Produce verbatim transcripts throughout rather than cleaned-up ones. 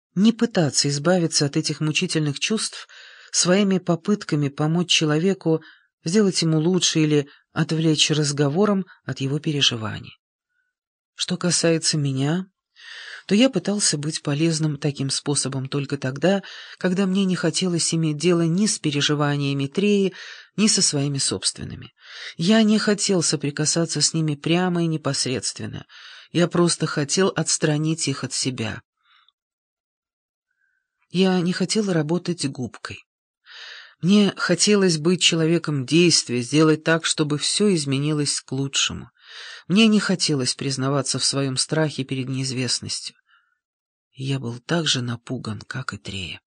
не пытаться избавиться от этих мучительных чувств своими попытками помочь человеку, сделать ему лучше или отвлечь разговором от его переживаний. Что касается меня, то я пытался быть полезным таким способом только тогда, когда мне не хотелось иметь дело ни с переживаниями Треи, ни со своими собственными. Я не хотел соприкасаться с ними прямо и непосредственно. Я просто хотел отстранить их от себя. Я не хотел работать губкой. Мне хотелось быть человеком действия, сделать так, чтобы все изменилось к лучшему. Мне не хотелось признаваться в своем страхе перед неизвестностью. Я был так же напуган, как и Трея.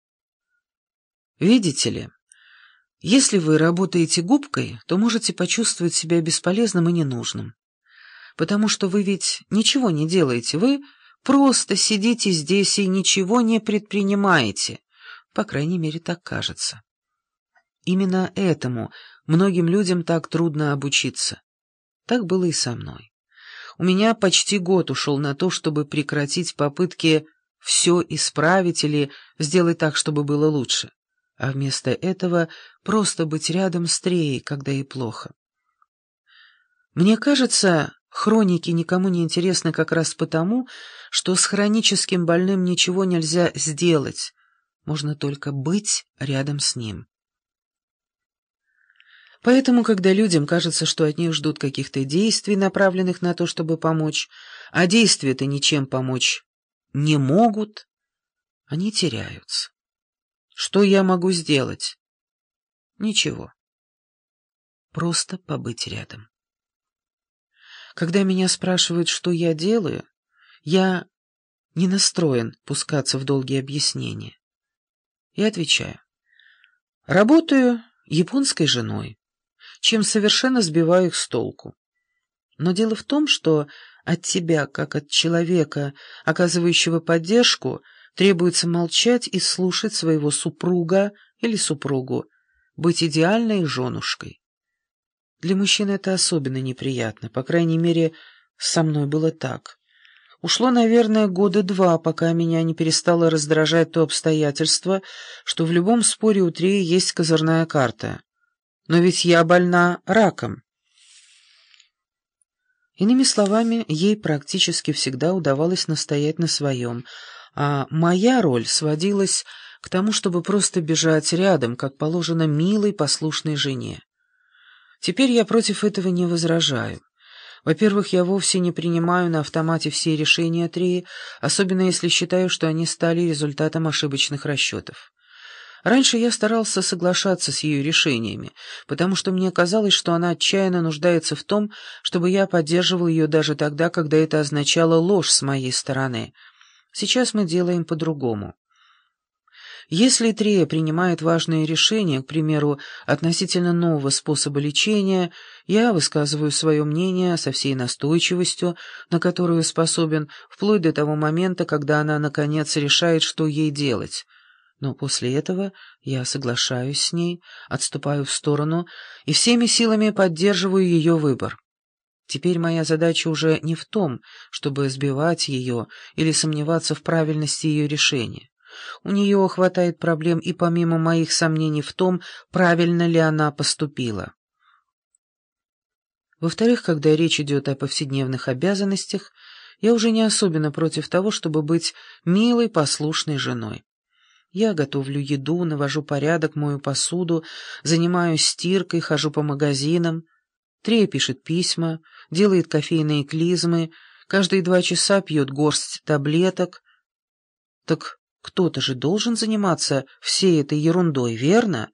Видите ли, если вы работаете губкой, то можете почувствовать себя бесполезным и ненужным. Потому что вы ведь ничего не делаете, вы просто сидите здесь и ничего не предпринимаете. По крайней мере, так кажется. Именно этому многим людям так трудно обучиться. Так было и со мной. У меня почти год ушел на то, чтобы прекратить попытки все исправить или сделать так, чтобы было лучше, а вместо этого просто быть рядом с Треей, когда ей плохо. Мне кажется, хроники никому не интересны как раз потому, что с хроническим больным ничего нельзя сделать, можно только быть рядом с ним. Поэтому, когда людям кажется, что от них ждут каких-то действий, направленных на то, чтобы помочь, а действия-то ничем помочь не могут, они теряются. Что я могу сделать? Ничего. Просто побыть рядом. Когда меня спрашивают, что я делаю, я не настроен пускаться в долгие объяснения. Я отвечаю. Работаю японской женой, чем совершенно сбиваю их с толку. Но дело в том, что от тебя, как от человека, оказывающего поддержку, требуется молчать и слушать своего супруга или супругу, быть идеальной женушкой. Для мужчин это особенно неприятно, по крайней мере, со мной было так. Ушло, наверное, года два, пока меня не перестало раздражать то обстоятельство, что в любом споре у Треи есть козырная карта. Но ведь я больна раком. Иными словами, ей практически всегда удавалось настоять на своем, а моя роль сводилась к тому, чтобы просто бежать рядом, как положено милой, послушной жене. Теперь я против этого не возражаю. Во-первых, я вовсе не принимаю на автомате все решения Треи, особенно если считаю, что они стали результатом ошибочных расчетов. Раньше я старался соглашаться с ее решениями, потому что мне казалось, что она отчаянно нуждается в том, чтобы я поддерживал ее даже тогда, когда это означало ложь с моей стороны. Сейчас мы делаем по-другому. Если Трея принимает важные решения, к примеру, относительно нового способа лечения, я высказываю свое мнение со всей настойчивостью, на которую способен, вплоть до того момента, когда она, наконец, решает, что ей делать. Но после этого я соглашаюсь с ней, отступаю в сторону и всеми силами поддерживаю ее выбор. Теперь моя задача уже не в том, чтобы сбивать ее или сомневаться в правильности ее решения. У нее хватает проблем и помимо моих сомнений в том, правильно ли она поступила. Во-вторых, когда речь идет о повседневных обязанностях, я уже не особенно против того, чтобы быть милой, послушной женой. Я готовлю еду, навожу порядок, мою посуду, занимаюсь стиркой, хожу по магазинам. Трея пишет письма, делает кофейные клизмы, каждые два часа пьет горсть таблеток. Так кто-то же должен заниматься всей этой ерундой, верно?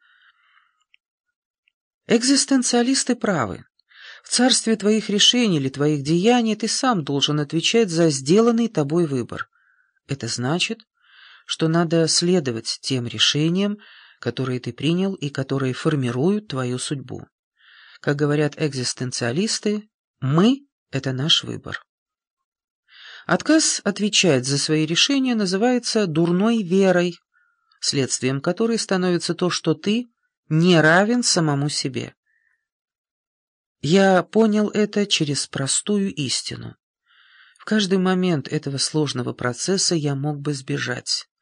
Экзистенциалисты правы. В царстве твоих решений или твоих деяний ты сам должен отвечать за сделанный тобой выбор. Это значит, что надо следовать тем решениям, которые ты принял и которые формируют твою судьбу. Как говорят экзистенциалисты, мы — это наш выбор. Отказ отвечать за свои решения называется дурной верой, следствием которой становится то, что ты не равен самому себе. Я понял это через простую истину. В каждый момент этого сложного процесса я мог бы сбежать.